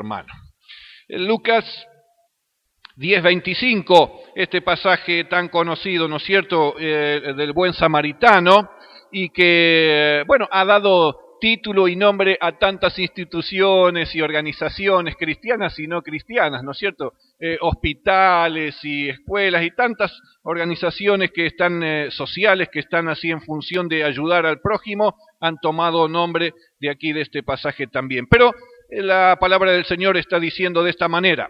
hermano. Lucas 10:25, este pasaje tan conocido, ¿no es cierto?, del buen samaritano, y que, bueno, ha dado título y nombre a tantas instituciones y organizaciones cristianas y no cristianas, ¿no es cierto?, hospitales y escuelas y tantas organizaciones que están sociales, que están así en función de ayudar al prójimo, han tomado nombre de aquí de este pasaje también. Pero la palabra del Señor está diciendo de esta manera: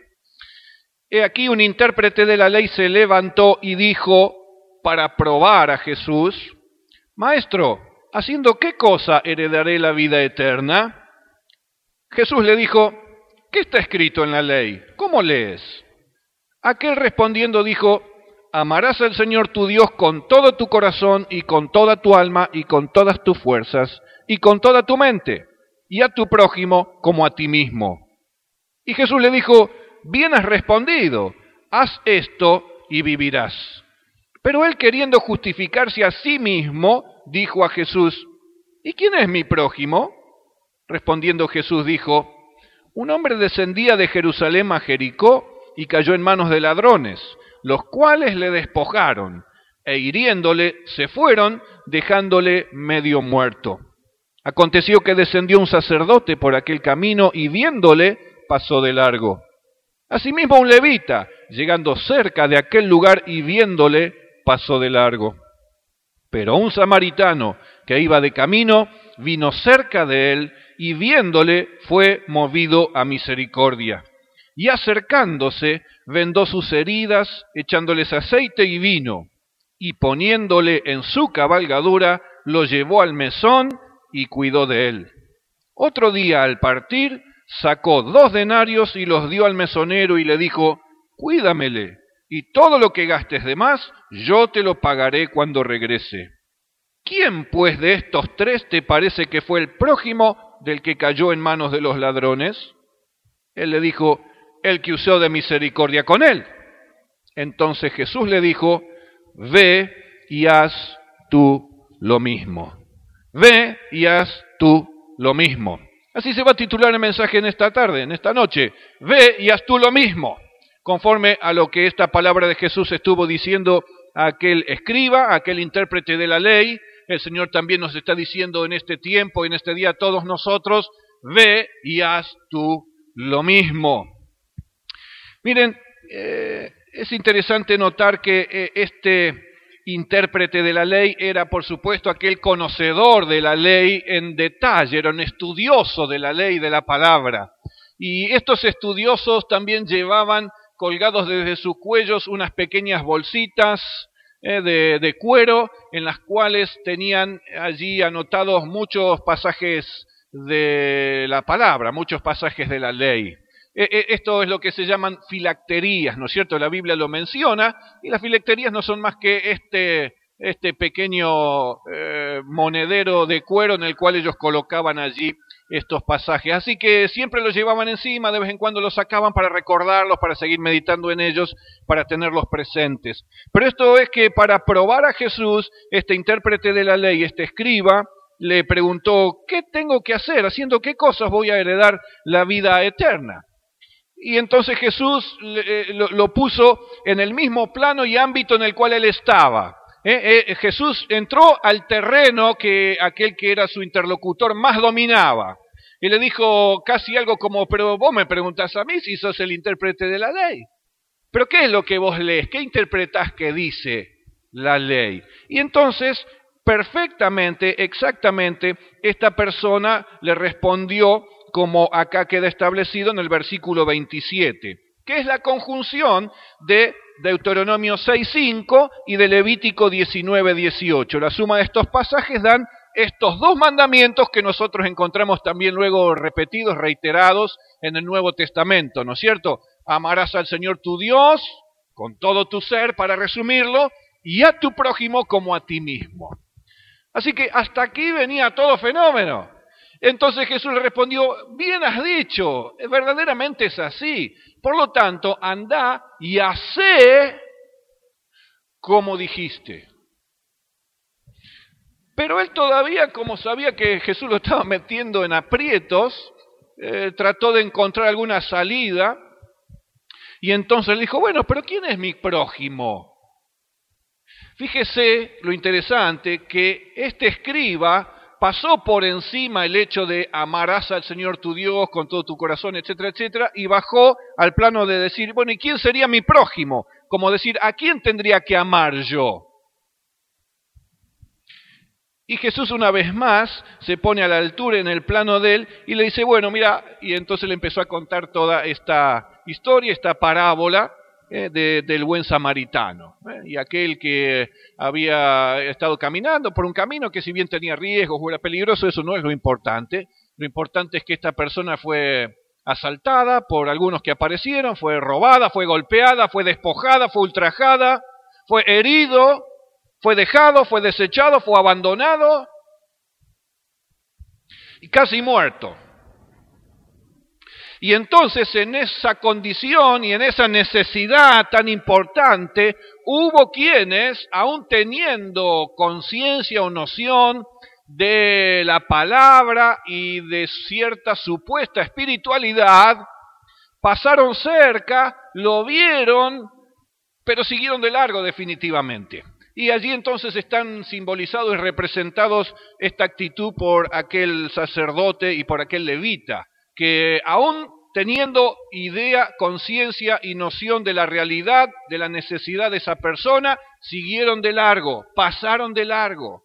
he aquí un intérprete de la ley se levantó y dijo, para probar a Jesús: Maestro, ¿haciendo qué cosa heredaré la vida eterna? Jesús le dijo: ¿qué está escrito en la ley? ¿Cómo lees? Aquel respondiendo dijo: amarás al Señor tu Dios con todo tu corazón y con toda tu alma y con todas tus fuerzas y con toda tu mente, y a tu prójimo como a ti mismo. Y Jesús le dijo: bien has respondido, haz esto y vivirás. Pero él, queriendo justificarse a sí mismo, dijo a Jesús: ¿y quién es mi prójimo? Respondiendo Jesús dijo: un hombre descendía de Jerusalén a Jericó y cayó en manos de ladrones, los cuales le despojaron, e hiriéndole se fueron, dejándole medio muerto. Aconteció que descendió un sacerdote por aquel camino y viéndole pasó de largo. Asimismo un levita, llegando cerca de aquel lugar y viéndole, pasó de largo. Pero un samaritano que iba de camino vino cerca de él y viéndole fue movido a misericordia. Y acercándose vendó sus heridas, echándoles aceite y vino, y poniéndole en su cabalgadura, lo llevó al mesón y cuidó de él. Otro día al partir, sacó 2 denarios y los dio al mesonero y le dijo: cuídamele, y todo lo que gastes de más, yo te lo pagaré cuando regrese. ¿Quién, pues, de estos 3 te parece que fue el prójimo del que cayó en manos de los ladrones? Él le dijo: el que usó de misericordia con él. Entonces Jesús le dijo: ve y haz tú lo mismo. Ve y haz tú lo mismo. Así se va a titular el mensaje en esta tarde, en esta noche. Ve y haz tú lo mismo, conforme a lo que esta palabra de Jesús estuvo diciendo a aquel escriba, a aquel intérprete de la ley. El Señor también nos está diciendo en este tiempo, en este día, a todos nosotros: ve y haz tú lo mismo. Miren, es interesante notar que este intérprete de la ley era, por supuesto, aquel conocedor de la ley en detalle, era un estudioso de la ley, de la palabra. Y estos estudiosos también llevaban colgados desde sus cuellos unas pequeñas bolsitas de cuero, en las cuales tenían allí anotados muchos pasajes de la palabra, muchos pasajes de la ley. Esto es lo que se llaman filacterías, ¿no es cierto? La Biblia lo menciona, y las filacterías no son más que este pequeño monedero de cuero en el cual ellos colocaban allí estos pasajes. Así que siempre los llevaban encima, de vez en cuando los sacaban para recordarlos, para seguir meditando en ellos, para tenerlos presentes. Pero esto es que para probar a Jesús, este intérprete de la ley, este escriba, le preguntó: ¿qué tengo que hacer? ¿Haciendo qué cosas voy a heredar la vida eterna? Y entonces Jesús lo puso en el mismo plano y ámbito en el cual él estaba. Jesús entró al terreno que aquel que era su interlocutor más dominaba. Y le dijo casi algo como: pero vos me preguntás a mí si sos el intérprete de la ley. ¿Pero qué es lo que vos lees? ¿Qué interpretás que dice la ley? Y entonces, perfectamente, exactamente, esta persona le respondió como acá queda establecido en el versículo 27, que es la conjunción de Deuteronomio 6:5 y de Levítico 19:18. La suma de estos pasajes dan estos 2 mandamientos que nosotros encontramos también luego repetidos, reiterados en el Nuevo Testamento, ¿no es cierto? Amarás al Señor tu Dios con todo tu ser, para resumirlo, y a tu prójimo como a ti mismo. Así que hasta aquí venía todo fenómeno. Entonces Jesús le respondió: bien has dicho, verdaderamente es así. Por lo tanto, anda y hacé como dijiste. Pero él todavía, como sabía que Jesús lo estaba metiendo en aprietos, trató de encontrar alguna salida y entonces le dijo, bueno, pero ¿quién es mi prójimo? Fíjese lo interesante que este escriba pasó por encima el hecho de amarás al Señor tu Dios con todo tu corazón, etcétera, etcétera, y bajó al plano de decir, bueno, ¿y quién sería mi prójimo? Como decir, ¿a quién tendría que amar yo? Y Jesús una vez más se pone a la altura en el plano de él y le dice, bueno, mira, y entonces le empezó a contar toda esta historia, esta parábola del buen samaritano. Y aquel que había estado caminando por un camino que si bien tenía riesgos o era peligroso, eso no es lo importante. Lo importante es que esta persona fue asaltada por algunos que aparecieron, fue robada, fue golpeada, fue despojada, fue ultrajada, fue herido, fue dejado, fue desechado, fue abandonado y casi muerto. Y entonces en esa condición y en esa necesidad tan importante, hubo quienes, aún teniendo conciencia o noción de la palabra y de cierta supuesta espiritualidad, pasaron cerca, lo vieron, pero siguieron de largo definitivamente. Y allí entonces están simbolizados y representados esta actitud por aquel sacerdote y por aquel levita, que aún teniendo idea, conciencia y noción de la realidad, de la necesidad de esa persona, siguieron de largo, pasaron de largo,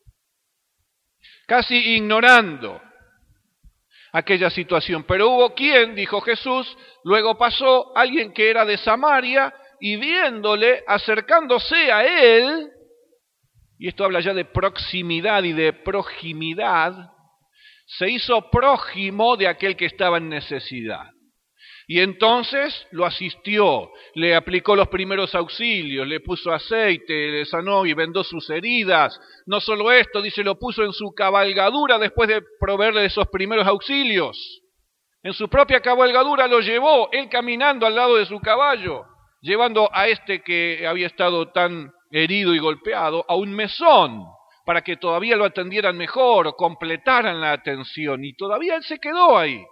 casi ignorando aquella situación. Pero hubo quien, dijo Jesús, luego pasó alguien que era de Samaria y viéndole, acercándose a él, y esto habla ya de proximidad y de proximidad, se hizo prójimo de aquel que estaba en necesidad. Y entonces lo asistió, le aplicó los primeros auxilios, le puso aceite, le sanó y vendó sus heridas. No solo esto, dice, lo puso en su cabalgadura después de proveerle esos primeros auxilios. En su propia cabalgadura lo llevó, él caminando al lado de su caballo, llevando a este que había estado tan herido y golpeado a un mesón, para que todavía lo atendieran mejor o completaran la atención. Y todavía él se quedó ahí.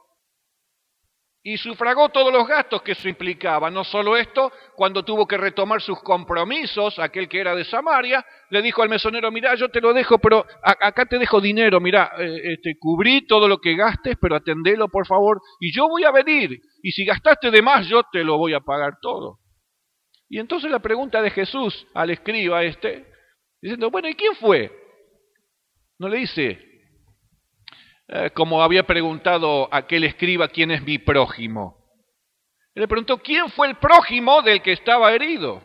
Y sufragó todos los gastos que eso implicaba. No solo esto, cuando tuvo que retomar sus compromisos, aquel que era de Samaria, le dijo al mesonero, mirá, yo te lo dejo, pero acá te dejo dinero, mirá, cubrí todo lo que gastes, pero atendelo por favor, y yo voy a venir, y si gastaste de más, yo te lo voy a pagar todo. Y entonces la pregunta de Jesús al escriba diciendo, bueno, ¿y quién fue? No le dice, como había preguntado aquel escriba, ¿quién es mi prójimo? Él le preguntó, ¿quién fue el prójimo del que estaba herido?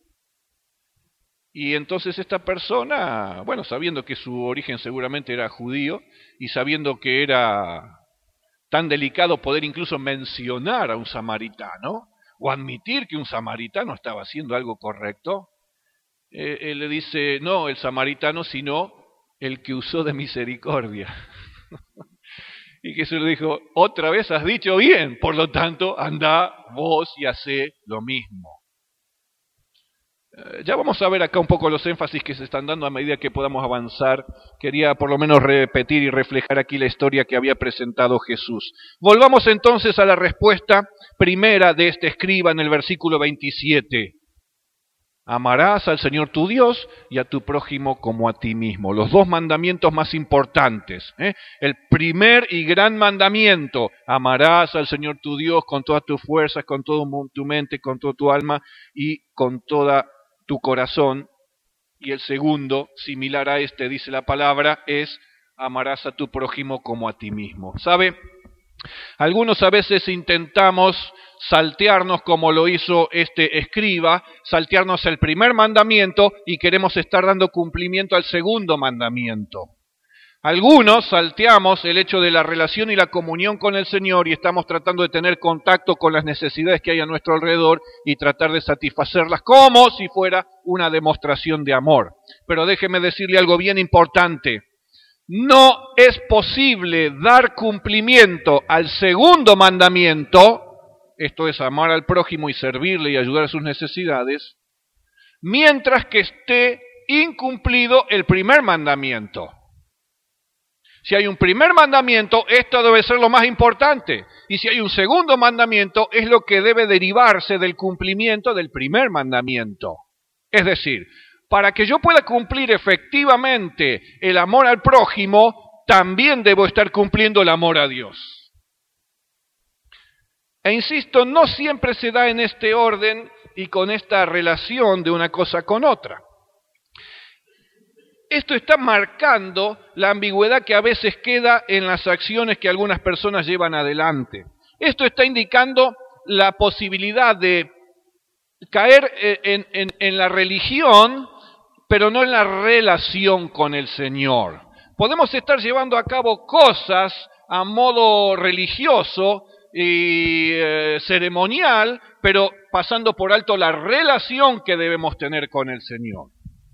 Y entonces esta persona, bueno, sabiendo que su origen seguramente era judío, y sabiendo que era tan delicado poder incluso mencionar a un samaritano, o admitir que un samaritano estaba haciendo algo correcto, él le dice, no el samaritano, sino el que usó de misericordia. Y Jesús le dijo, otra vez has dicho bien, por lo tanto, anda vos y hacé lo mismo. Ya vamos a ver acá un poco los énfasis que se están dando a medida que podamos avanzar. Quería por lo menos repetir y reflejar aquí la historia que había presentado Jesús. Volvamos entonces a la respuesta primera de este escriba en el versículo 27. Amarás al Señor tu Dios y a tu prójimo como a ti mismo. Los dos mandamientos más importantes. El primer y gran mandamiento, amarás al Señor tu Dios con todas tus fuerzas, con toda tu mente, con toda tu alma y con toda tu corazón. Y el segundo, similar a este, dice la palabra, es amarás a tu prójimo como a ti mismo. ¿Sabe? Algunos a veces intentamos saltearnos como lo hizo este escriba, saltearnos el primer mandamiento y queremos estar dando cumplimiento al segundo mandamiento. Algunos salteamos el hecho de la relación y la comunión con el Señor y estamos tratando de tener contacto con las necesidades que hay a nuestro alrededor y tratar de satisfacerlas como si fuera una demostración de amor. Pero déjeme decirle algo bien importante. No es posible dar cumplimiento al segundo mandamiento, esto es amar al prójimo y servirle y ayudar a sus necesidades, mientras que esté incumplido el primer mandamiento. Si hay un primer mandamiento, esto debe ser lo más importante. Y si hay un segundo mandamiento, es lo que debe derivarse del cumplimiento del primer mandamiento. Es decir, para que yo pueda cumplir efectivamente el amor al prójimo, también debo estar cumpliendo el amor a Dios. E insisto, no siempre se da en este orden y con esta relación de una cosa con otra. Esto está marcando la ambigüedad que a veces queda en las acciones que algunas personas llevan adelante. Esto está indicando la posibilidad de caer en la religión, pero no en la relación con el Señor. Podemos estar llevando a cabo cosas a modo religioso y ceremonial, pero pasando por alto la relación que debemos tener con el Señor.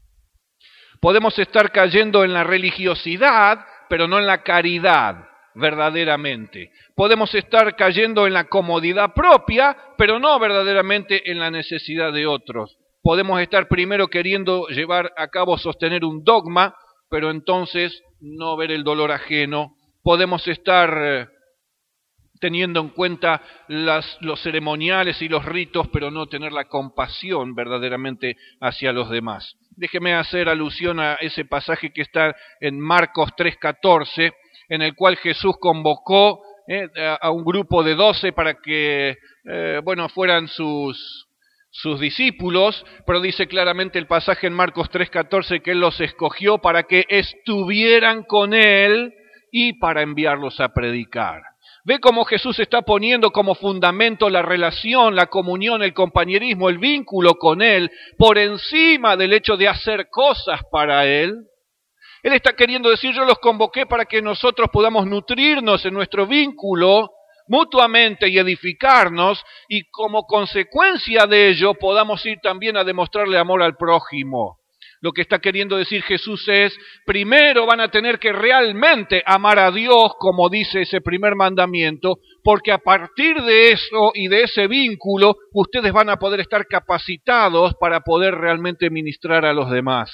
Podemos estar cayendo en la religiosidad, pero no en la caridad, verdaderamente. Podemos estar cayendo en la comodidad propia, pero no verdaderamente en la necesidad de otros. Podemos estar primero queriendo llevar a cabo, sostener un dogma, pero entonces no ver el dolor ajeno. Podemos estar teniendo en cuenta los ceremoniales y los ritos, pero no tener la compasión verdaderamente hacia los demás. Déjeme hacer alusión a ese pasaje que está en Marcos 3:14, en el cual Jesús convocó a un grupo de 12 para que fueran sus discípulos, pero dice claramente el pasaje en Marcos 3:14 que Él los escogió para que estuvieran con Él y para enviarlos a predicar. Ve cómo Jesús está poniendo como fundamento la relación, la comunión, el compañerismo, el vínculo con Él, por encima del hecho de hacer cosas para Él. Él está queriendo decir, yo los convoqué para que nosotros podamos nutrirnos en nuestro vínculo mutuamente y edificarnos, y como consecuencia de ello podamos ir también a demostrarle amor al prójimo. Lo que está queriendo decir Jesús es, primero van a tener que realmente amar a Dios, como dice ese primer mandamiento, porque a partir de eso y de ese vínculo, ustedes van a poder estar capacitados para poder realmente ministrar a los demás.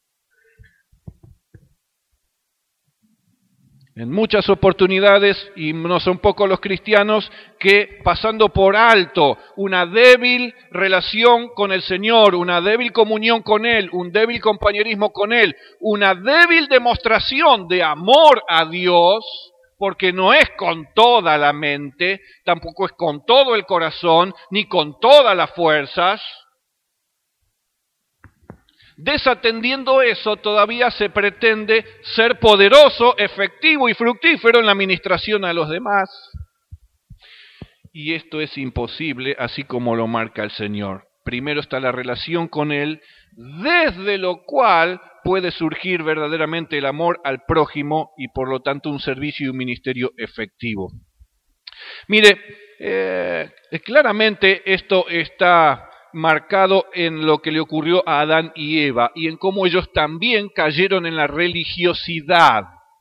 En muchas oportunidades, y no son pocos los cristianos, que pasando por alto una débil relación con el Señor, una débil comunión con Él, un débil compañerismo con Él, una débil demostración de amor a Dios, porque no es con toda la mente, tampoco es con todo el corazón, ni con todas las fuerzas. Desatendiendo eso, todavía se pretende ser poderoso, efectivo y fructífero en la administración a los demás. Y esto es imposible, así como lo marca el Señor. Primero está la relación con Él, desde lo cual puede surgir verdaderamente el amor al prójimo y por lo tanto un servicio y un ministerio efectivo. Mire, claramente esto está marcado en lo que le ocurrió a Adán y Eva y en cómo ellos también cayeron en la religiosidad,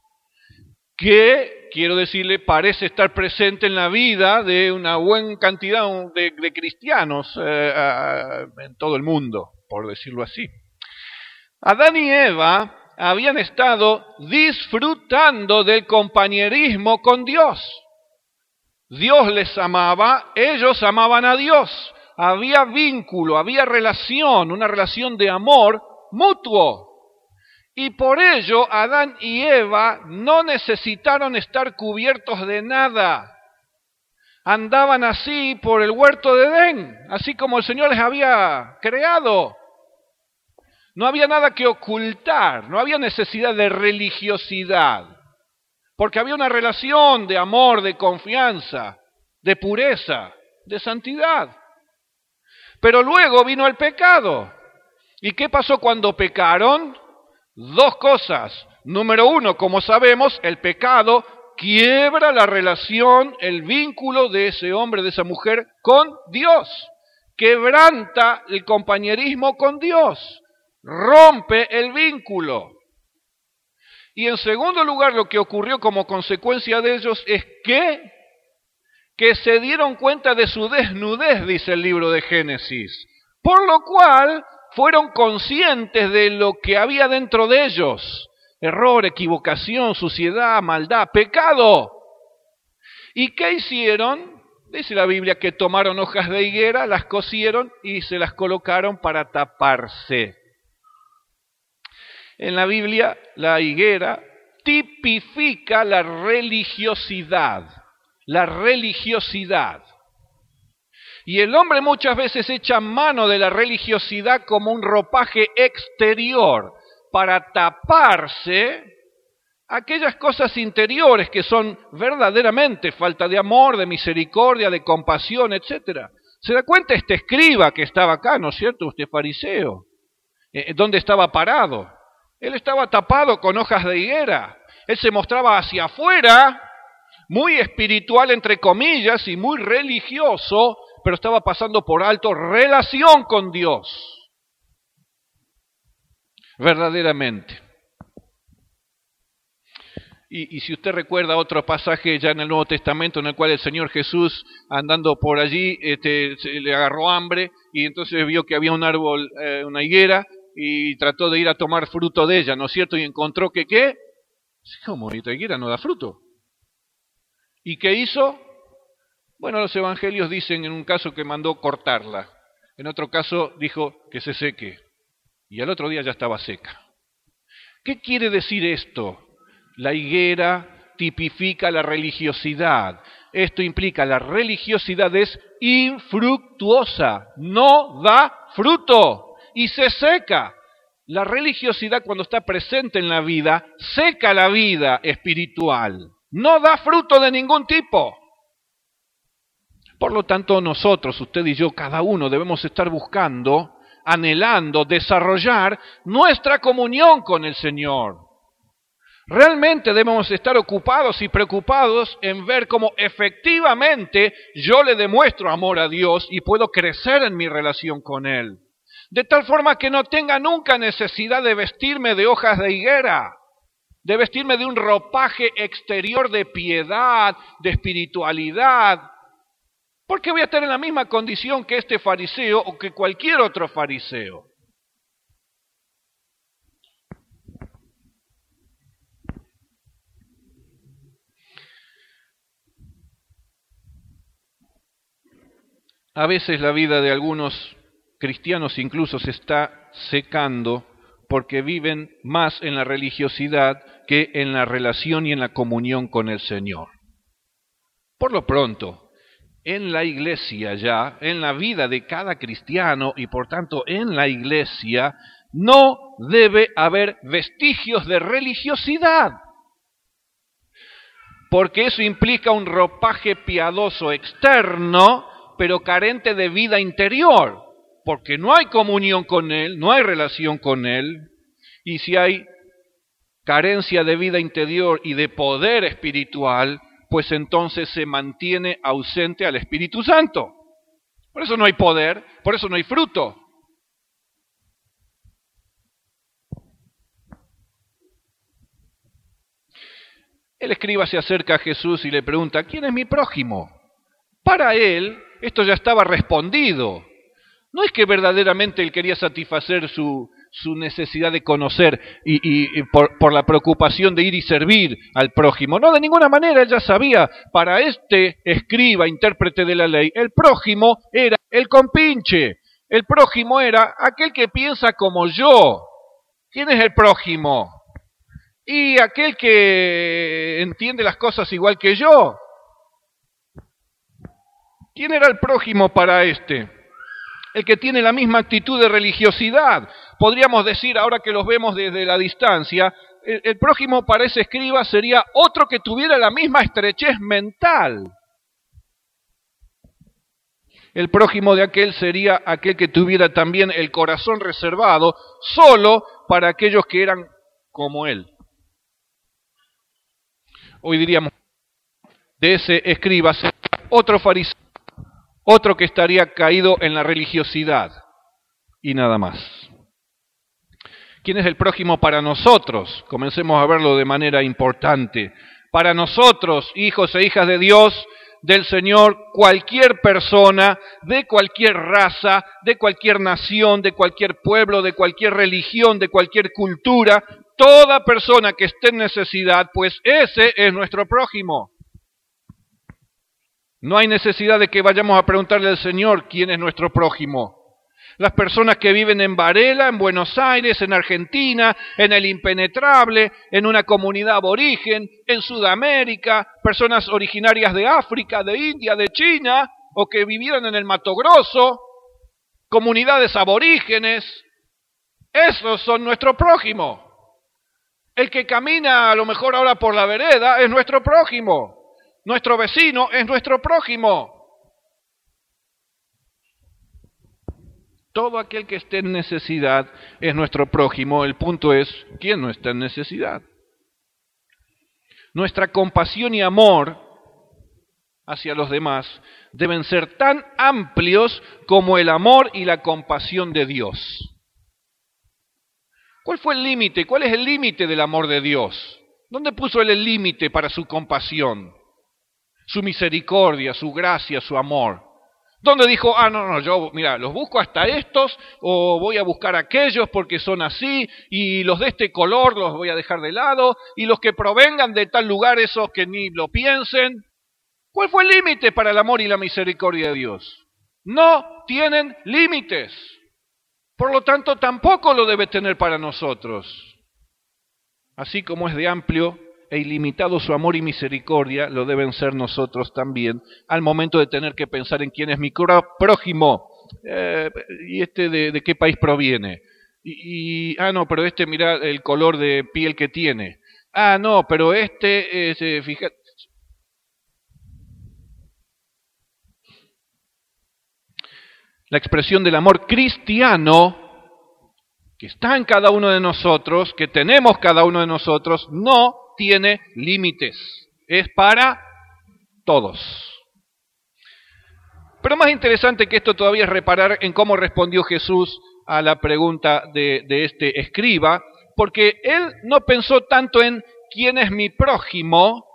que, quiero decirle, parece estar presente en la vida de una buena cantidad de cristianos en todo el mundo, por decirlo así. Adán y Eva habían estado disfrutando del compañerismo con Dios. Dios les amaba, ellos amaban a Dios. Había vínculo, había relación, una relación de amor mutuo. Y por ello Adán y Eva no necesitaron estar cubiertos de nada. Andaban así por el huerto de Edén, así como el Señor les había creado. No había nada que ocultar, no había necesidad de religiosidad, porque había una relación de amor, de confianza, de pureza, de santidad. Pero luego vino el pecado. ¿Y qué pasó cuando pecaron? Dos cosas. Número uno, como sabemos, el pecado quiebra la relación, el vínculo de ese hombre, de esa mujer con Dios. Quebranta el compañerismo con Dios. Rompe el vínculo. Y en segundo lugar, lo que ocurrió como consecuencia de ellos es que se dieron cuenta de su desnudez, dice el libro de Génesis, por lo cual fueron conscientes de lo que había dentro de ellos. error, equivocación, suciedad, maldad, pecado. ¿Y qué hicieron? Dice la Biblia que tomaron hojas de higuera, las cosieron y se las colocaron para taparse. En la Biblia, la higuera tipifica la religiosidad. La religiosidad. Y el hombre muchas veces echa mano de la religiosidad como un ropaje exterior para taparse aquellas cosas interiores que son verdaderamente falta de amor, de misericordia, de compasión, etc. ¿Se da cuenta este escriba que estaba acá, no es cierto? Este fariseo. ¿Dónde estaba parado? Él estaba tapado con hojas de higuera. Él se mostraba hacia afuera, muy espiritual entre comillas y muy religioso, pero estaba pasando por alto relación con Dios. Verdaderamente. Y si usted recuerda otro pasaje ya en el Nuevo Testamento en el cual el Señor Jesús, andando por allí, se le agarró hambre y entonces vio que había un árbol, una higuera, y trató de ir a tomar fruto de ella, ¿no es cierto? Y encontró que, ¿qué? ¿Cómo? Esta higuera no da fruto. ¿Y qué hizo? Bueno, los evangelios dicen en un caso que mandó cortarla, en otro caso dijo que se seque, y al otro día ya estaba seca. ¿Qué quiere decir esto? La higuera tipifica la religiosidad. Esto implica la religiosidad es infructuosa, no da fruto y se seca. La religiosidad cuando está presente en la vida, seca la vida espiritual, no da fruto de ningún tipo. Por lo tanto, nosotros, usted y yo, cada uno, debemos estar buscando, anhelando, desarrollar nuestra comunión con el Señor. Realmente debemos estar ocupados y preocupados en ver cómo efectivamente yo le demuestro amor a Dios y puedo crecer en mi relación con Él. De tal forma que no tenga nunca necesidad de vestirme de hojas de higuera, de vestirme de un ropaje exterior de piedad, de espiritualidad, porque voy a estar en la misma condición que este fariseo o que cualquier otro fariseo. A veces la vida de algunos cristianos incluso se está secando porque viven más en la religiosidad que en la relación y en la comunión con el Señor. Por lo pronto, en la iglesia ya, en la vida de cada cristiano y por tanto en la iglesia, no debe haber vestigios de religiosidad, porque eso implica un ropaje piadoso externo, pero carente de vida interior, porque no hay comunión con Él, no hay relación con Él, y si hay carencia de vida interior y de poder espiritual, pues entonces se mantiene ausente al Espíritu Santo. Por eso no hay poder, por eso no hay fruto. El escriba se acerca a Jesús y le pregunta, ¿quién es mi prójimo? Para él, esto ya estaba respondido. No es que verdaderamente él quería satisfacer su necesidad de conocer y por la preocupación de ir y servir al prójimo. No, de ninguna manera, él ya sabía, para este escriba, intérprete de la ley, el prójimo era el compinche. El prójimo era aquel que piensa como yo. ¿Quién es el prójimo? Y aquel que entiende las cosas igual que yo. ¿Quién era el prójimo para este? El que tiene la misma actitud de religiosidad. Podríamos decir, ahora que los vemos desde la distancia, el prójimo para ese escriba sería otro que tuviera la misma estrechez mental. El prójimo de aquel sería aquel que tuviera también el corazón reservado solo para aquellos que eran como él. Hoy diríamos, de ese escriba sería otro fariseo, otro que estaría caído en la religiosidad y nada más. ¿Quién es el prójimo para nosotros? Comencemos a verlo de manera importante. Para nosotros, hijos e hijas de Dios, del Señor, cualquier persona, de cualquier raza, de cualquier nación, de cualquier pueblo, de cualquier religión, de cualquier cultura, toda persona que esté en necesidad, pues ese es nuestro prójimo. No hay necesidad de que vayamos a preguntarle al Señor quién es nuestro prójimo. Las personas que viven en Varela, en Buenos Aires, en Argentina, en el Impenetrable, en una comunidad aborigen, en Sudamérica, personas originarias de África, de India, de China, o que vivieron en el Mato Grosso, comunidades aborígenes, esos son nuestro prójimo. El que camina a lo mejor ahora por la vereda es nuestro prójimo. Nuestro vecino es nuestro prójimo. Todo aquel que esté en necesidad es nuestro prójimo. El punto es, ¿quién no está en necesidad? Nuestra compasión y amor hacia los demás deben ser tan amplios como el amor y la compasión de Dios. ¿Cuál fue el límite? ¿Cuál es el límite del amor de Dios? ¿Dónde puso Él el límite para su compasión, su misericordia, su gracia, su amor? ¿Dónde dijo, yo, mira, los busco hasta estos, o voy a buscar a aquellos porque son así, y los de este color los voy a dejar de lado, y los que provengan de tal lugar, esos que ni lo piensen? ¿Cuál fue el límite para el amor y la misericordia de Dios? No tienen límites. Por lo tanto, tampoco lo debe tener para nosotros. Así como es de amplio e ilimitado su amor y misericordia, lo deben ser nosotros también, al momento de tener que pensar en quién es mi prójimo, y de qué país proviene, pero mira el color de piel que tiene, pero fíjate. La expresión del amor cristiano, que está en cada uno de nosotros, que tenemos cada uno de nosotros, no tiene límites, es para todos. Pero más interesante que esto todavía es reparar en cómo respondió Jesús a la pregunta de este escriba, porque él no pensó tanto en quién es mi prójimo,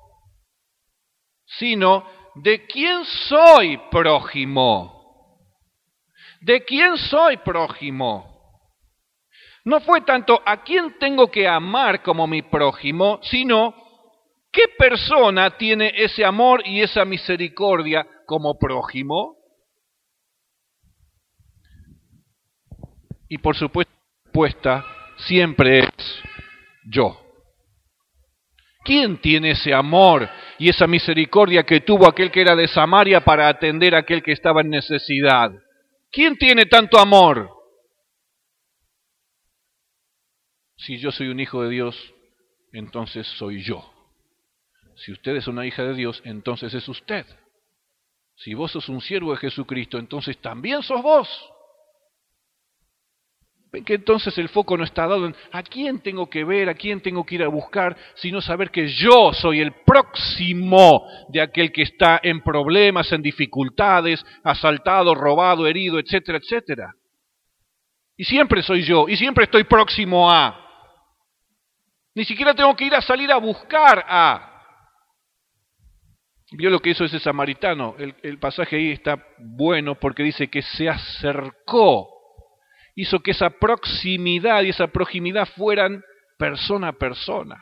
sino de quién soy prójimo. ¿De quién soy prójimo? No fue tanto a quién tengo que amar como mi prójimo, sino qué persona tiene ese amor y esa misericordia como prójimo. Y por supuesto, la respuesta siempre es yo. ¿Quién tiene ese amor y esa misericordia que tuvo aquel que era de Samaria para atender a aquel que estaba en necesidad? ¿Quién tiene tanto amor? Si yo soy un hijo de Dios, entonces soy yo. Si usted es una hija de Dios, entonces es usted. Si vos sos un siervo de Jesucristo, entonces también sos vos. Ven que entonces el foco no está dado en a quién tengo que ver, a quién tengo que ir a buscar, sino saber que yo soy el próximo de aquel que está en problemas, en dificultades, asaltado, robado, herido, etcétera, etcétera. Y siempre soy yo, y siempre estoy próximo a. Ni siquiera tengo que ir a salir a buscar a. Vio lo que hizo ese samaritano. El pasaje ahí está bueno porque dice que se acercó. Hizo que esa proximidad y esa proximidad fueran persona a persona.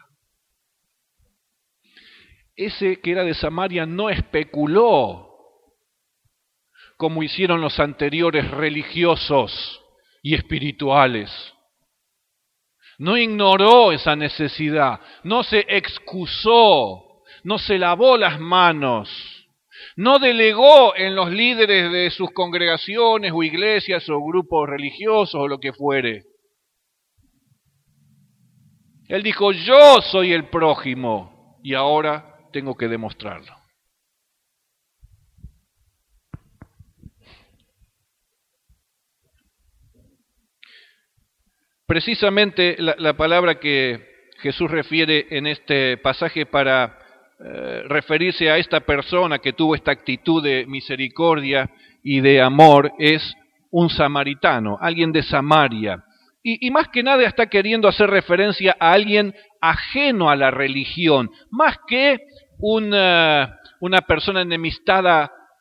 Ese que era de Samaria no especuló como hicieron los anteriores religiosos y espirituales. No ignoró esa necesidad, no se excusó, no se lavó las manos, no delegó en los líderes de sus congregaciones o iglesias o grupos religiosos o lo que fuere. Él dijo, yo soy el prójimo y ahora tengo que demostrarlo. Precisamente la palabra que Jesús refiere en este pasaje para referirse a esta persona que tuvo esta actitud de misericordia y de amor es un samaritano, alguien de Samaria. Y más que nada está queriendo hacer referencia a alguien ajeno a la religión, más que una persona enemistada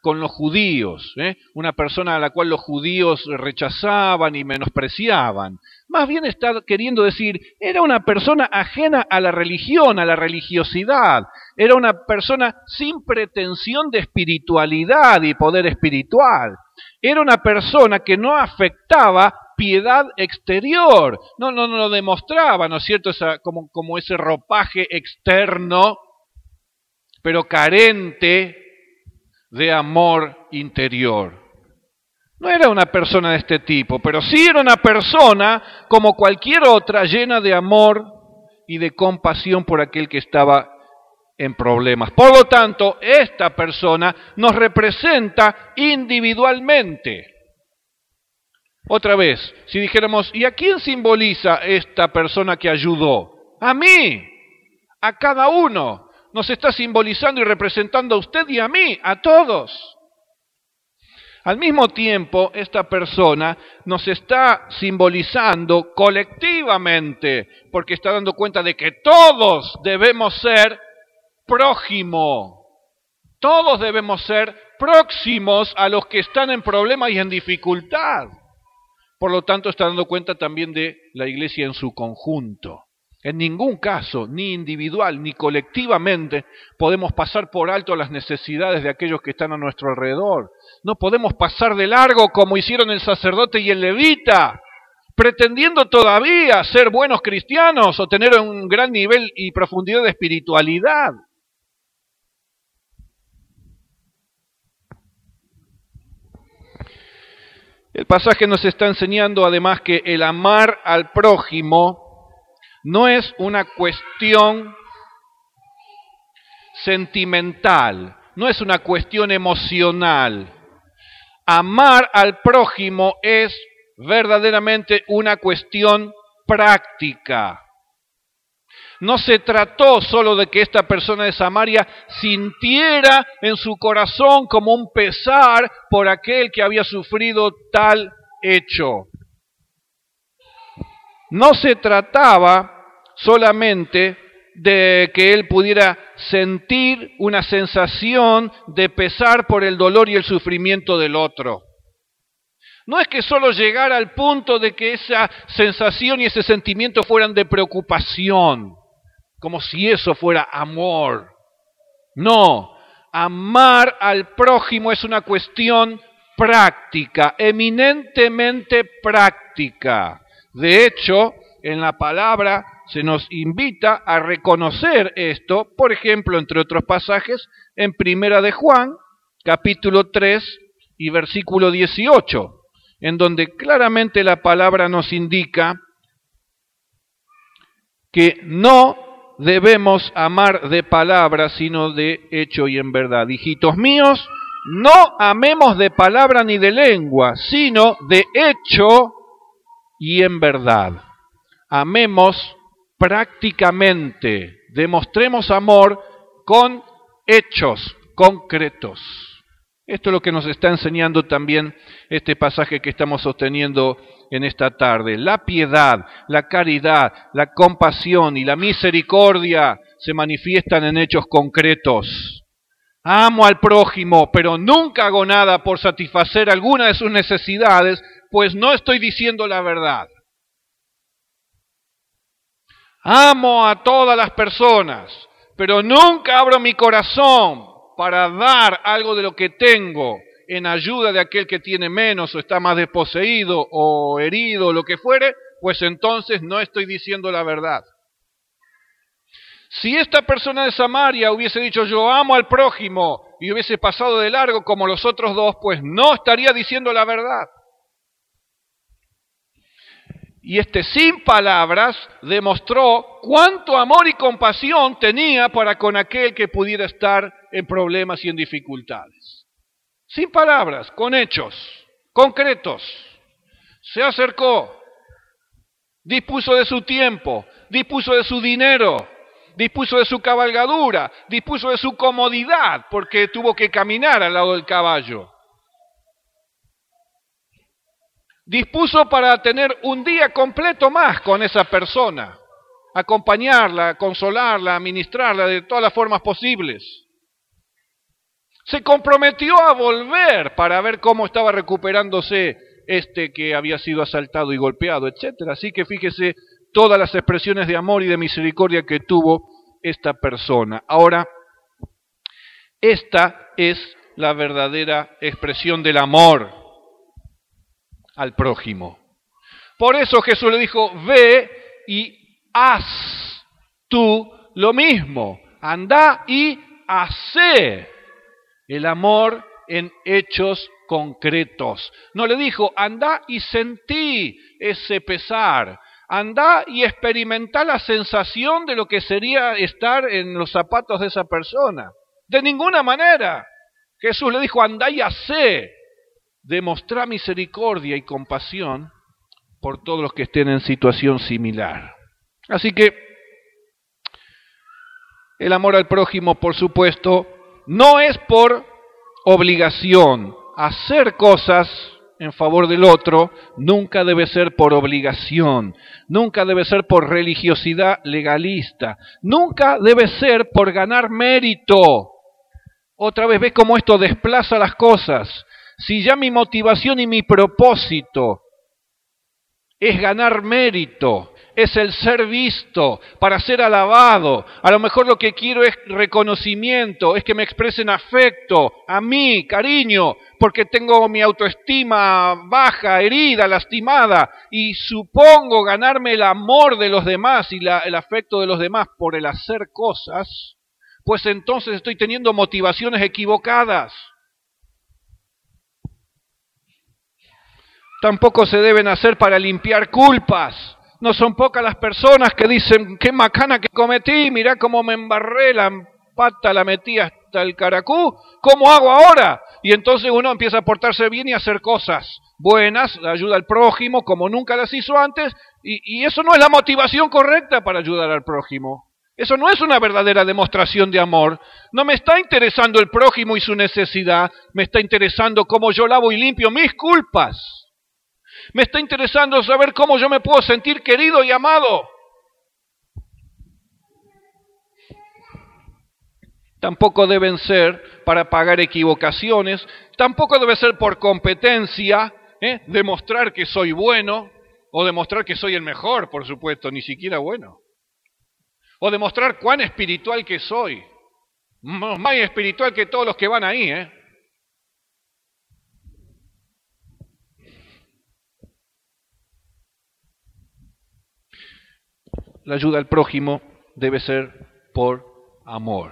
con los judíos, una persona a la cual los judíos rechazaban y menospreciaban. Más bien está queriendo decir, era una persona ajena a la religión, a la religiosidad, era una persona sin pretensión de espiritualidad y poder espiritual, era una persona que no afectaba piedad exterior, no demostraba, ¿no es cierto?, como ese ropaje externo, pero carente de amor interior. No era una persona de este tipo, pero sí era una persona como cualquier otra, llena de amor y de compasión por aquel que estaba en problemas. Por lo tanto, esta persona nos representa individualmente. Otra vez, si dijéramos, ¿y a quién simboliza esta persona que ayudó? A mí, a cada uno. Nos está simbolizando y representando a usted y a mí, a todos. Al mismo tiempo, esta persona nos está simbolizando colectivamente, porque está dando cuenta de que todos debemos ser prójimo. Todos debemos ser próximos a los que están en problemas y en dificultad. Por lo tanto, está dando cuenta también de la iglesia en su conjunto. En ningún caso, ni individual ni colectivamente, podemos pasar por alto las necesidades de aquellos que están a nuestro alrededor. No podemos pasar de largo como hicieron el sacerdote y el levita, pretendiendo todavía ser buenos cristianos o tener un gran nivel y profundidad de espiritualidad. El pasaje nos está enseñando además que el amar al prójimo no es una cuestión sentimental, no es una cuestión emocional. Amar al prójimo es verdaderamente una cuestión práctica. No se trató solo de que esta persona de Samaria sintiera en su corazón como un pesar por aquel que había sufrido tal hecho. No se trataba solamente de que él pudiera sentir una sensación de pesar por el dolor y el sufrimiento del otro. No es que solo llegara al punto de que esa sensación y ese sentimiento fueran de preocupación, como si eso fuera amor. No, amar al prójimo es una cuestión práctica, eminentemente práctica. De hecho, en la palabra se nos invita a reconocer esto, por ejemplo, entre otros pasajes, en Primera de Juan, capítulo 3 y versículo 18, en donde claramente la palabra nos indica que no debemos amar de palabra, sino de hecho y en verdad. Hijitos míos, no amemos de palabra ni de lengua, sino de hecho y en verdad. Amemos prácticamente, demostremos amor con hechos concretos. Esto es lo que nos está enseñando también este pasaje que estamos sosteniendo en esta tarde. La piedad, la caridad, la compasión y la misericordia se manifiestan en hechos concretos. Amo al prójimo, pero nunca hago nada por satisfacer alguna de sus necesidades, pues no estoy diciendo la verdad. Amo a todas las personas, pero nunca abro mi corazón para dar algo de lo que tengo en ayuda de aquel que tiene menos o está más desposeído o herido o lo que fuere, pues entonces no estoy diciendo la verdad. Si esta persona de Samaria hubiese dicho yo amo al prójimo y hubiese pasado de largo como los otros dos, pues no estaría diciendo la verdad. Y sin palabras demostró cuánto amor y compasión tenía para con aquel que pudiera estar en problemas y en dificultades. Sin palabras, con hechos concretos. Se acercó, dispuso de su tiempo, dispuso de su dinero, dispuso de su cabalgadura, dispuso de su comodidad, porque tuvo que caminar al lado del caballo. Dispuso para tener un día completo más con esa persona, acompañarla, consolarla, ministrarla de todas las formas posibles. Se comprometió a volver para ver cómo estaba recuperándose que había sido asaltado y golpeado, etcétera. Así que fíjese todas las expresiones de amor y de misericordia que tuvo esta persona. Ahora, esta es la verdadera expresión del amor al prójimo. Por eso Jesús le dijo, ve y haz tú lo mismo. Anda y hacé el amor en hechos concretos. No le dijo, anda y sentí ese pesar. Anda y experimenta la sensación de lo que sería estar en los zapatos de esa persona. De ninguna manera. Jesús le dijo, anda y hacé. Demostrá misericordia y compasión por todos los que estén en situación similar. Así que el amor al prójimo, por supuesto, no es por obligación. Hacer cosas en favor del otro nunca debe ser por obligación, nunca debe ser por religiosidad legalista, nunca debe ser por ganar mérito. Otra vez ves cómo esto desplaza las cosas. Si ya mi motivación y mi propósito es ganar mérito, es el ser visto, para ser alabado. A lo mejor lo que quiero es reconocimiento, es que me expresen afecto, a mí, cariño, porque tengo mi autoestima baja, herida, lastimada, y supongo ganarme el amor de los demás y el afecto de los demás por el hacer cosas, pues entonces estoy teniendo motivaciones equivocadas. Tampoco se deben hacer para limpiar culpas. No son pocas las personas que dicen, qué macana que cometí, mirá cómo me embarré, la pata la metí hasta el caracú, ¿cómo hago ahora? Y entonces uno empieza a portarse bien y a hacer cosas buenas, ayuda al prójimo como nunca las hizo antes, y eso no es la motivación correcta para ayudar al prójimo. Eso no es una verdadera demostración de amor. No me está interesando el prójimo y su necesidad, me está interesando cómo yo lavo y limpio mis culpas. Me está interesando saber cómo yo me puedo sentir querido y amado. Tampoco deben ser para pagar equivocaciones, tampoco debe ser por competencia, demostrar que soy bueno, o demostrar que soy el mejor, por supuesto, ni siquiera bueno. O demostrar cuán espiritual que soy, más espiritual que todos los que van ahí, La ayuda al prójimo debe ser por amor,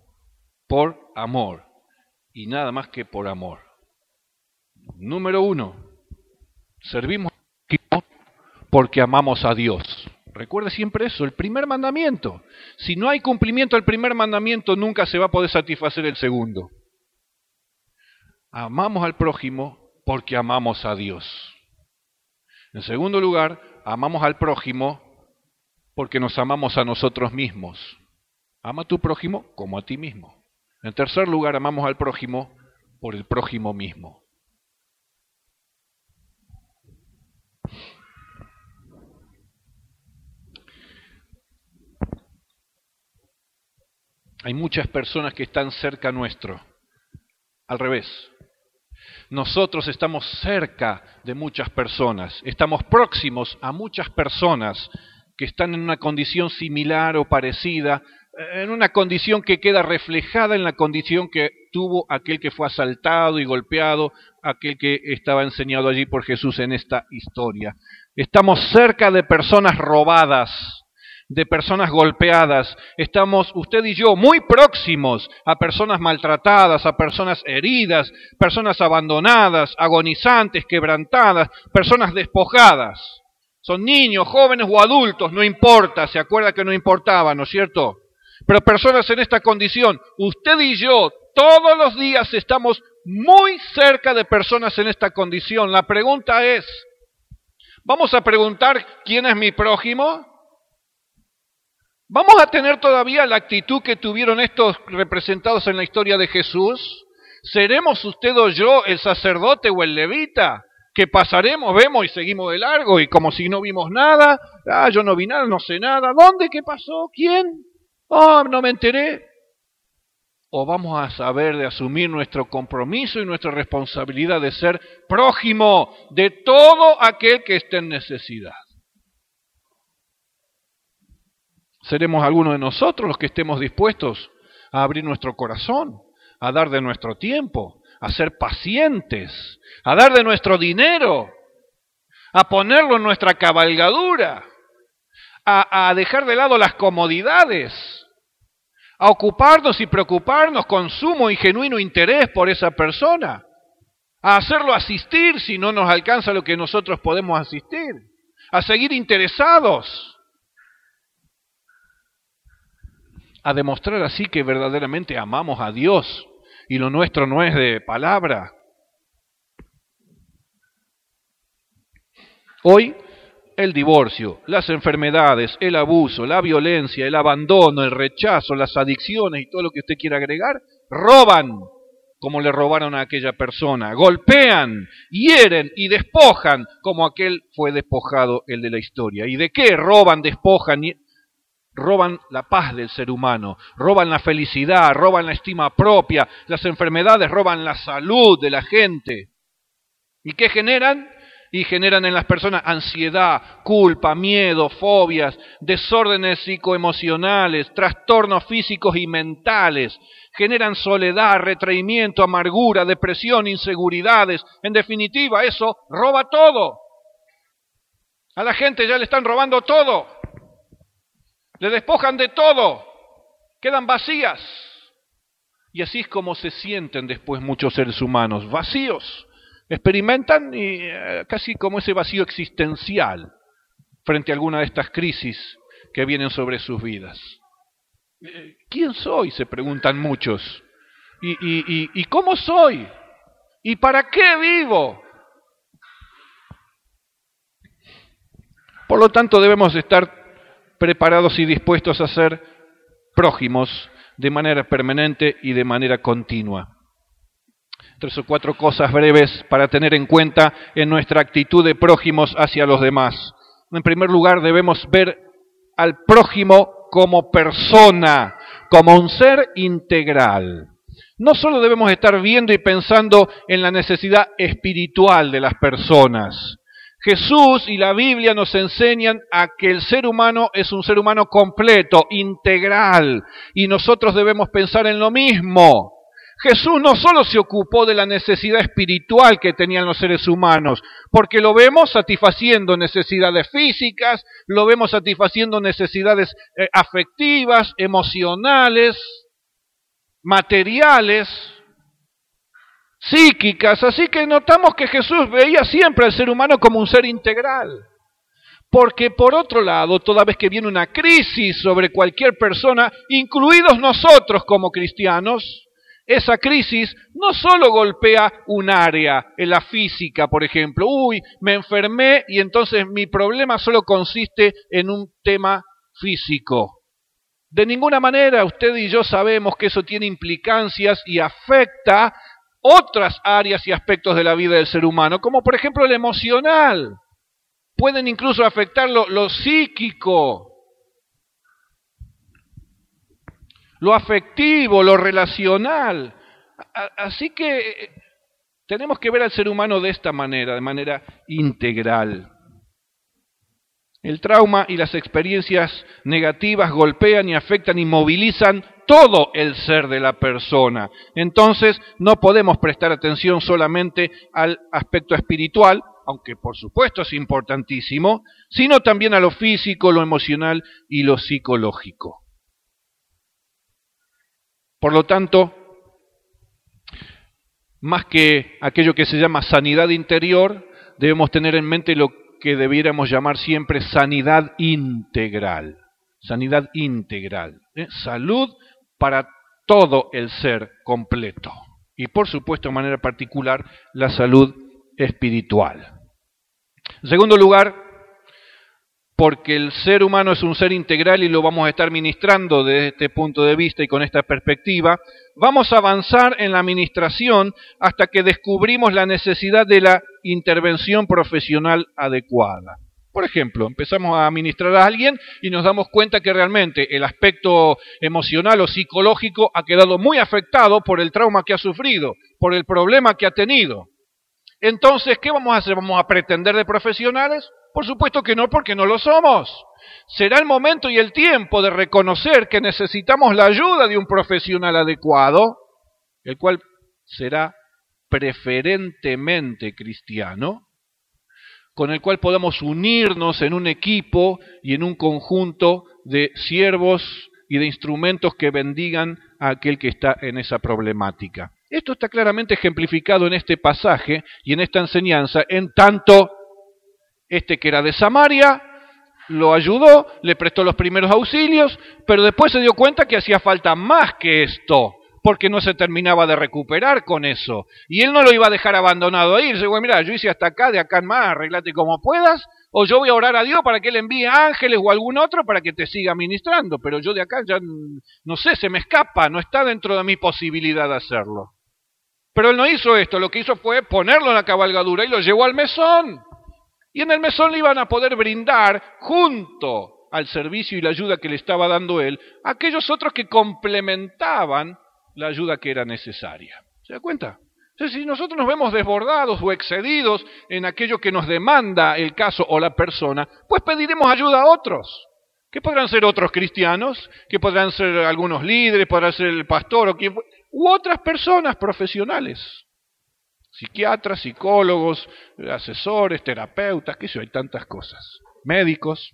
y nada más que por amor. Número 1, servimos porque amamos a Dios. Recuerde siempre eso, el primer mandamiento. Si no hay cumplimiento del primer mandamiento, nunca se va a poder satisfacer el segundo. Amamos al prójimo porque amamos a Dios. En segundo lugar, amamos al prójimo porque nos amamos a nosotros mismos. Ama a tu prójimo como a ti mismo. En tercer lugar, amamos al prójimo por el prójimo mismo. Hay muchas personas que están cerca nuestro. Al revés. Nosotros estamos cerca de muchas personas. Estamos próximos a muchas personas que están en una condición similar o parecida, en una condición que queda reflejada en la condición que tuvo aquel que fue asaltado y golpeado, aquel que estaba enseñado allí por Jesús en esta historia. Estamos cerca de personas robadas, de personas golpeadas. Estamos, usted y yo, muy próximos a personas maltratadas, a personas heridas, personas abandonadas, agonizantes, quebrantadas, personas despojadas. Son niños, jóvenes o adultos, no importa, se acuerda que no importaba, ¿no es cierto? Pero personas en esta condición, usted y yo, todos los días estamos muy cerca de personas en esta condición. La pregunta es, ¿vamos a preguntar quién es mi prójimo? ¿Vamos a tener todavía la actitud que tuvieron estos representados en la historia de Jesús? ¿Seremos usted o yo el sacerdote o el levita? Que pasaremos, vemos y seguimos de largo y como si no vimos nada. Yo no vi nada, no sé nada. ¿Dónde? ¿Qué pasó? ¿Quién? No me enteré. ¿O vamos a saber de asumir nuestro compromiso y nuestra responsabilidad de ser prójimo de todo aquel que esté en necesidad? ¿Seremos algunos de nosotros los que estemos dispuestos a abrir nuestro corazón, a dar de nuestro tiempo, a ser pacientes, a dar de nuestro dinero, a ponerlo en nuestra cabalgadura, a dejar de lado las comodidades, a ocuparnos y preocuparnos con sumo y genuino interés por esa persona, a hacerlo asistir si no nos alcanza lo que nosotros podemos asistir, a seguir interesados, a demostrar así que verdaderamente amamos a Dios y lo nuestro no es de palabra? Hoy, el divorcio, las enfermedades, el abuso, la violencia, el abandono, el rechazo, las adicciones y todo lo que usted quiera agregar, roban como le robaron a aquella persona, golpean, hieren y despojan como aquel fue despojado, el de la historia. ¿Y de qué roban, despojan? Roban la paz del ser humano, roban la felicidad, roban la estima propia, las enfermedades roban la salud de la gente. ¿Y qué generan? Y generan en las personas ansiedad, culpa, miedo, fobias, desórdenes psicoemocionales, trastornos físicos y mentales. Generan soledad, retraimiento, amargura, depresión, inseguridades. En definitiva, eso roba todo. A la gente ya le están robando todo. Le despojan de todo. Quedan vacías. Y así es como se sienten después muchos seres humanos, vacíos. Experimentan casi como ese vacío existencial frente a alguna de estas crisis que vienen sobre sus vidas. ¿Quién soy?, se preguntan muchos. ¿Y cómo soy? ¿Y para qué vivo? Por lo tanto, debemos estar preparados y dispuestos a ser prójimos de manera permanente y de manera continua. 3 o 4 cosas breves para tener en cuenta en nuestra actitud de prójimos hacia los demás. En primer lugar, debemos ver al prójimo como persona, como un ser integral. No solo debemos estar viendo y pensando en la necesidad espiritual de las personas. Jesús y la Biblia nos enseñan a que el ser humano es un ser humano completo, integral, y nosotros debemos pensar en lo mismo. Jesús no solo se ocupó de la necesidad espiritual que tenían los seres humanos, porque lo vemos satisfaciendo necesidades físicas, lo vemos satisfaciendo necesidades afectivas, emocionales, materiales, psíquicas. Así que notamos que Jesús veía siempre al ser humano como un ser integral. Porque por otro lado, toda vez que viene una crisis sobre cualquier persona, incluidos nosotros como cristianos, esa crisis no solo golpea un área, en la física, por ejemplo. Me enfermé y entonces mi problema solo consiste en un tema físico. De ninguna manera usted y yo sabemos que eso tiene implicancias y afecta otras áreas y aspectos de la vida del ser humano, como por ejemplo el emocional. Pueden incluso afectar lo psíquico, lo afectivo, lo relacional. Así que tenemos que ver al ser humano de esta manera, de manera integral. El trauma y las experiencias negativas golpean y afectan y movilizan todo el ser de la persona. Entonces no podemos prestar atención solamente al aspecto espiritual, aunque por supuesto es importantísimo, sino también a lo físico, lo emocional y lo psicológico. Por lo tanto, más que aquello que se llama sanidad interior, debemos tener en mente lo que debiéramos llamar siempre sanidad integral. Sanidad integral. Salud para todo el ser completo. Y por supuesto, de manera particular, la salud espiritual. En segundo lugar, porque el ser humano es un ser integral y lo vamos a estar ministrando desde este punto de vista y con esta perspectiva, vamos a avanzar en la ministración hasta que descubrimos la necesidad de la intervención profesional adecuada. Por ejemplo, empezamos a ministrar a alguien y nos damos cuenta que realmente el aspecto emocional o psicológico ha quedado muy afectado por el trauma que ha sufrido, por el problema que ha tenido. Entonces, ¿qué vamos a hacer? ¿Vamos a pretender de profesionales? Por supuesto que no, porque no lo somos. Será el momento y el tiempo de reconocer que necesitamos la ayuda de un profesional adecuado, el cual será preferentemente cristiano, con el cual podamos unirnos en un equipo y en un conjunto de siervos y de instrumentos que bendigan a aquel que está en esa problemática. Esto está claramente ejemplificado en este pasaje y en esta enseñanza, en tanto este que era de Samaria lo ayudó, le prestó los primeros auxilios, pero después se dio cuenta que hacía falta más que esto, porque no se terminaba de recuperar con eso. Y él no lo iba a dejar abandonado ahí. Dice, bueno, mira, yo hice hasta acá, de acá en más, arreglate como puedas, o yo voy a orar a Dios para que Él envíe ángeles o algún otro para que te siga ministrando, pero yo de acá ya, no sé, se me escapa, no está dentro de mi posibilidad de hacerlo. Pero él no hizo esto, lo que hizo fue ponerlo en la cabalgadura y lo llevó al mesón. Y en el mesón le iban a poder brindar, junto al servicio y la ayuda que le estaba dando él, a aquellos otros que complementaban la ayuda que era necesaria. ¿Se da cuenta? Entonces, si nosotros nos vemos desbordados o excedidos en aquello que nos demanda el caso o la persona, pues pediremos ayuda a otros. ¿Qué podrán ser otros cristianos? ¿Qué podrán ser algunos líderes? ¿Podrá ser el pastor? O quien, u otras personas profesionales. Psiquiatras, psicólogos, asesores, terapeutas, qué sé yo, hay tantas cosas. Médicos.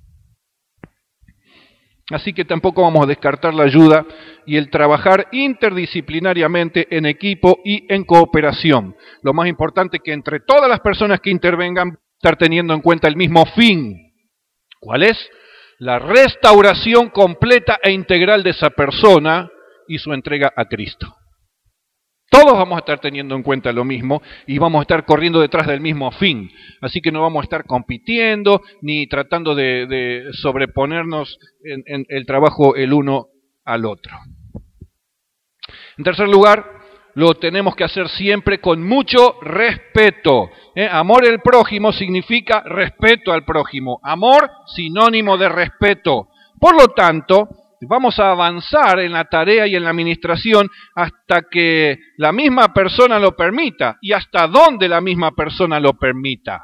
Así que tampoco vamos a descartar la ayuda y el trabajar interdisciplinariamente en equipo y en cooperación. Lo más importante es que entre todas las personas que intervengan, estar teniendo en cuenta el mismo fin. ¿Cuál es? La restauración completa e integral de esa persona y su entrega a Cristo. Todos vamos a estar teniendo en cuenta lo mismo y vamos a estar corriendo detrás del mismo fin. Así que no vamos a estar compitiendo ni tratando de sobreponernos en el trabajo el uno al otro. En tercer lugar, lo tenemos que hacer siempre con mucho respeto. Amor al prójimo significa respeto al prójimo. Amor, sinónimo de respeto. Por lo tanto, vamos a avanzar en la tarea y en la administración hasta que la misma persona lo permita y hasta donde la misma persona lo permita.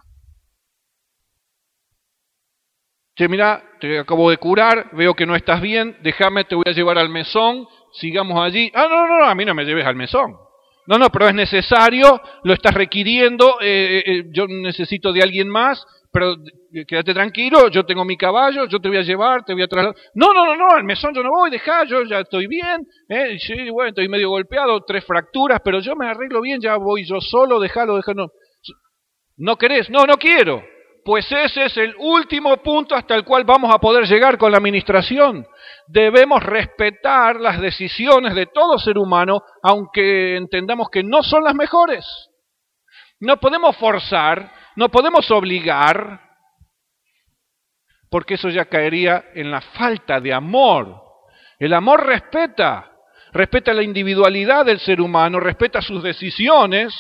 Che, mira, te acabo de curar, veo que no estás bien, déjame, te voy a llevar al mesón, sigamos allí. Ah, no, a mí no me lleves al mesón. No, pero es necesario, lo estás requiriendo, yo necesito de alguien más, pero quédate tranquilo, yo tengo mi caballo, yo te voy a llevar, te voy a trasladar. No, al mesón yo no voy, dejá, yo ya estoy bien, sí, bueno, estoy medio golpeado, 3 fracturas, pero yo me arreglo bien, ya voy yo solo, déjalo. ¿No querés? No quiero. Pues ese es el último punto hasta el cual vamos a poder llegar con la administración. Debemos respetar las decisiones de todo ser humano, aunque entendamos que no son las mejores. No podemos forzar, no podemos obligar, porque eso ya caería en la falta de amor. El amor respeta la individualidad del ser humano, respeta sus decisiones,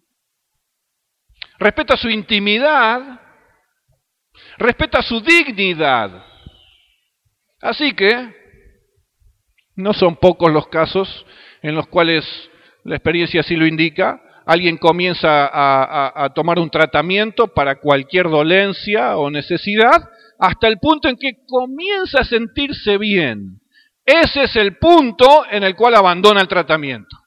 respeta su intimidad, respeta su dignidad. Así que no son pocos los casos en los cuales la experiencia así lo indica. Alguien comienza a tomar un tratamiento para cualquier dolencia o necesidad hasta el punto en que comienza a sentirse bien. Ese es el punto en el cual abandona el tratamiento,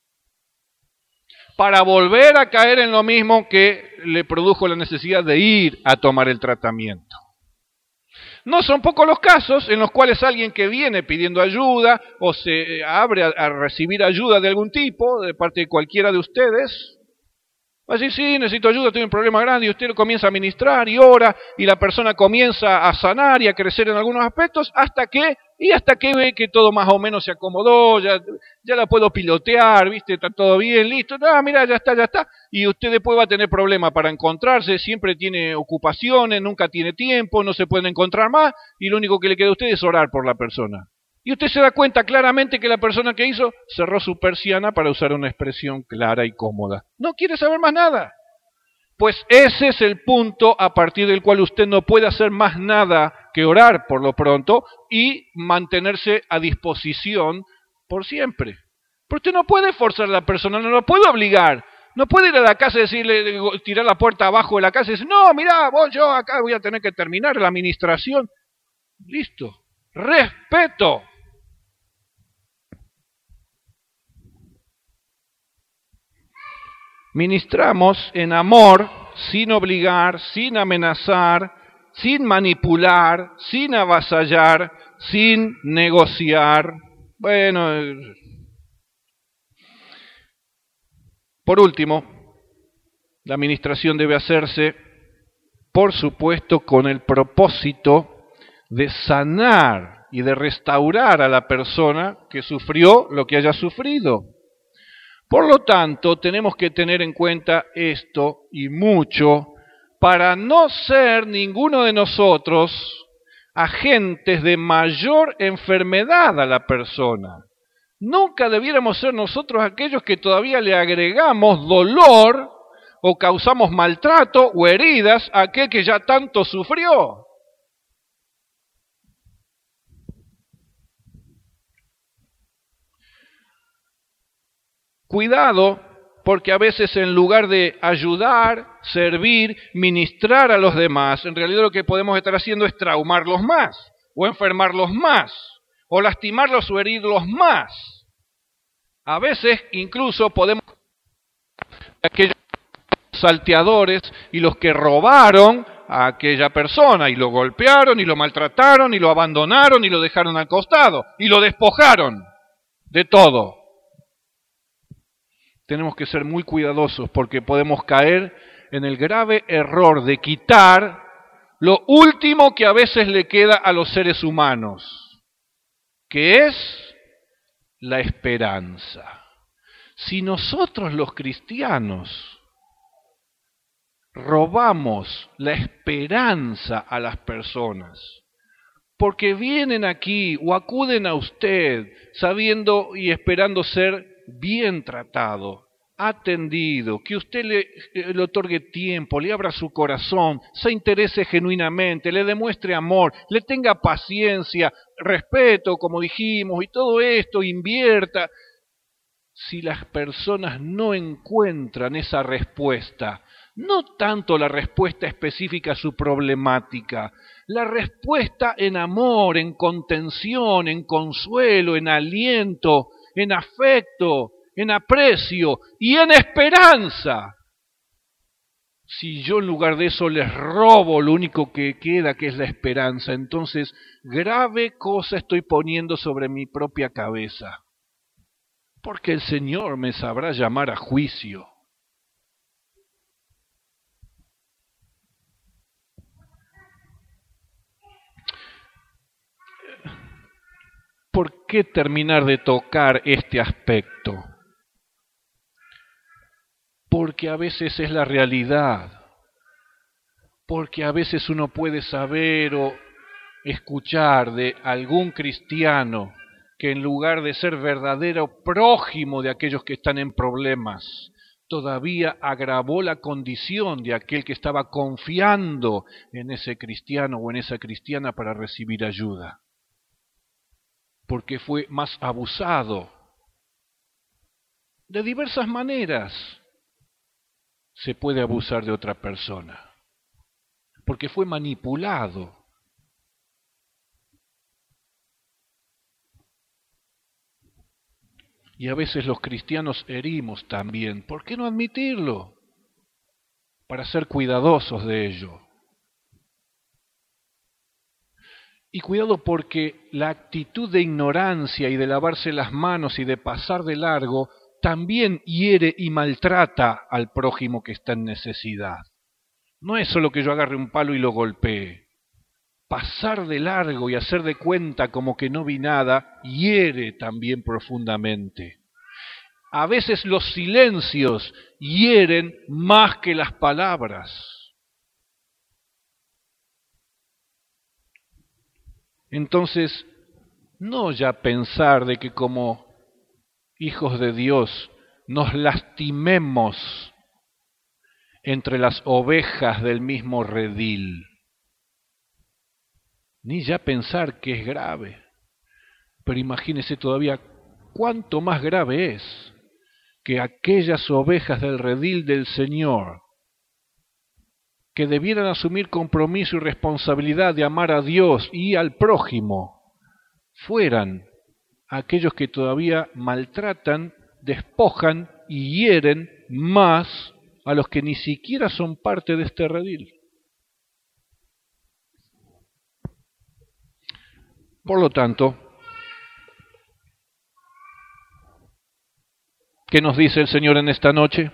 para volver a caer en lo mismo que le produjo la necesidad de ir a tomar el tratamiento. No son pocos los casos en los cuales alguien que viene pidiendo ayuda o se abre a recibir ayuda de algún tipo, de parte de cualquiera de ustedes, va a decir, sí, necesito ayuda, tengo un problema grande, y usted lo comienza a ministrar y ora, y la persona comienza a sanar y a crecer en algunos aspectos, hasta que ve que todo más o menos se acomodó, ya la puedo pilotear, ¿viste? Está todo bien, listo, mira, ya está, y usted después va a tener problemas para encontrarse, siempre tiene ocupaciones, nunca tiene tiempo, no se pueden encontrar más, y lo único que le queda a usted es orar por la persona. Y usted se da cuenta claramente que la persona que hizo cerró su persiana, para usar una expresión clara y cómoda. No quiere saber más nada. pues ese es el punto a partir del cual usted no puede hacer más nada que orar por lo pronto y mantenerse a disposición por siempre. Pero usted no puede forzar a la persona, no lo puede obligar. No puede ir a la casa y decirle, tirar la puerta abajo de la casa y decir, no, mirá, yo acá voy a tener que terminar la administración. Listo. Respeto. Ministramos en amor, sin obligar, sin amenazar, sin manipular, sin avasallar, sin negociar. Bueno, por último, la administración debe hacerse, por supuesto, con el propósito de sanar y de restaurar a la persona que sufrió lo que haya sufrido. Por lo tanto, tenemos que tener en cuenta esto y mucho para no ser ninguno de nosotros agentes de mayor enfermedad a la persona. Nunca debiéramos ser nosotros aquellos que todavía le agregamos dolor o causamos maltrato o heridas a aquel que ya tanto sufrió. Cuidado, porque a veces en lugar de ayudar, servir, ministrar a los demás, en realidad lo que podemos estar haciendo es traumarlos más, o enfermarlos más, o lastimarlos o herirlos más. A veces incluso podemos aquellos salteadores y los que robaron a aquella persona y lo golpearon y lo maltrataron y lo abandonaron y lo dejaron al costado y lo despojaron de todo. Tenemos que ser muy cuidadosos porque podemos caer en el grave error de quitar lo último que a veces le queda a los seres humanos, que es la esperanza. Si nosotros los cristianos robamos la esperanza a las personas, porque vienen aquí o acuden a usted sabiendo y esperando ser bien tratado, atendido, que usted le otorgue tiempo, le abra su corazón, se interese genuinamente, le demuestre amor, le tenga paciencia, respeto, como dijimos, y todo esto, invierta. Si las personas no encuentran esa respuesta, no tanto la respuesta específica a su problemática, la respuesta en amor, en contención, en consuelo, en aliento, en afecto, en aprecio y en esperanza. Si yo en lugar de eso les robo lo único que queda, que es la esperanza, entonces grave cosa estoy poniendo sobre mi propia cabeza. Porque el Señor me sabrá llamar a juicio. ¿Por qué terminar de tocar este aspecto? Porque a veces es la realidad. Porque a veces uno puede saber o escuchar de algún cristiano que en lugar de ser verdadero prójimo de aquellos que están en problemas, todavía agravó la condición de aquel que estaba confiando en ese cristiano o en esa cristiana para recibir ayuda. Porque fue más abusado. De diversas maneras se puede abusar de otra persona. Porque fue manipulado. Y a veces los cristianos herimos también. ¿Por qué no admitirlo? Para ser cuidadosos de ello. Y cuidado porque la actitud de ignorancia y de lavarse las manos y de pasar de largo también hiere y maltrata al prójimo que está en necesidad. No es solo que yo agarre un palo y lo golpee. Pasar de largo y hacer de cuenta como que no vi nada hiere también profundamente. A veces los silencios hieren más que las palabras. Entonces, no ya pensar de que como hijos de Dios nos lastimemos entre las ovejas del mismo redil. Ni ya pensar que es grave. Pero imagínese todavía cuánto más grave es que aquellas ovejas del redil del Señor, que debieran asumir compromiso y responsabilidad de amar a Dios y al prójimo, fueran aquellos que todavía maltratan, despojan y hieren más a los que ni siquiera son parte de este redil. Por lo tanto, ¿qué nos dice el Señor en esta noche?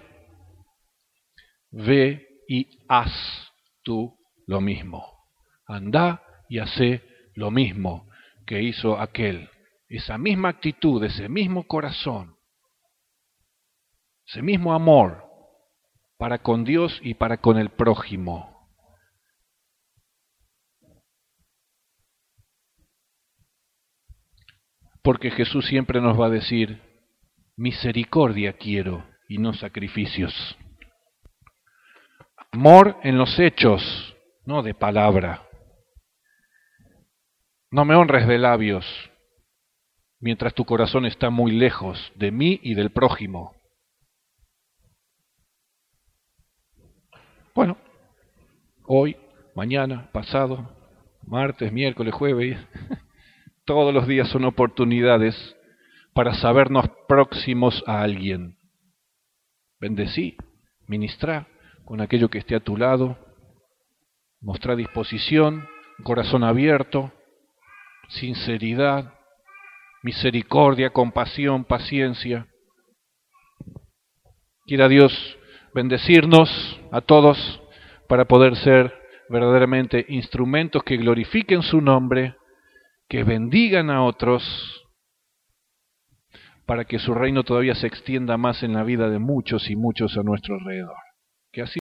Ve y haz tú lo mismo. Andá y hacé lo mismo que hizo aquel. Esa misma actitud, ese mismo corazón, ese mismo amor para con Dios y para con el prójimo. Porque Jesús siempre nos va a decir, misericordia quiero y no sacrificios. Amor en los hechos, no de palabra. No me honres de labios, mientras tu corazón está muy lejos de mí y del prójimo. Bueno, hoy, mañana, pasado, martes, miércoles, jueves, todos los días son oportunidades para sabernos próximos a alguien. Bendecí, ministrá con aquello que esté a tu lado, mostrá disposición, corazón abierto, sinceridad, misericordia, compasión, paciencia. Quiera Dios bendecirnos a todos para poder ser verdaderamente instrumentos que glorifiquen su nombre, que bendigan a otros, para que su reino todavía se extienda más en la vida de muchos y muchos a nuestro alrededor. Que así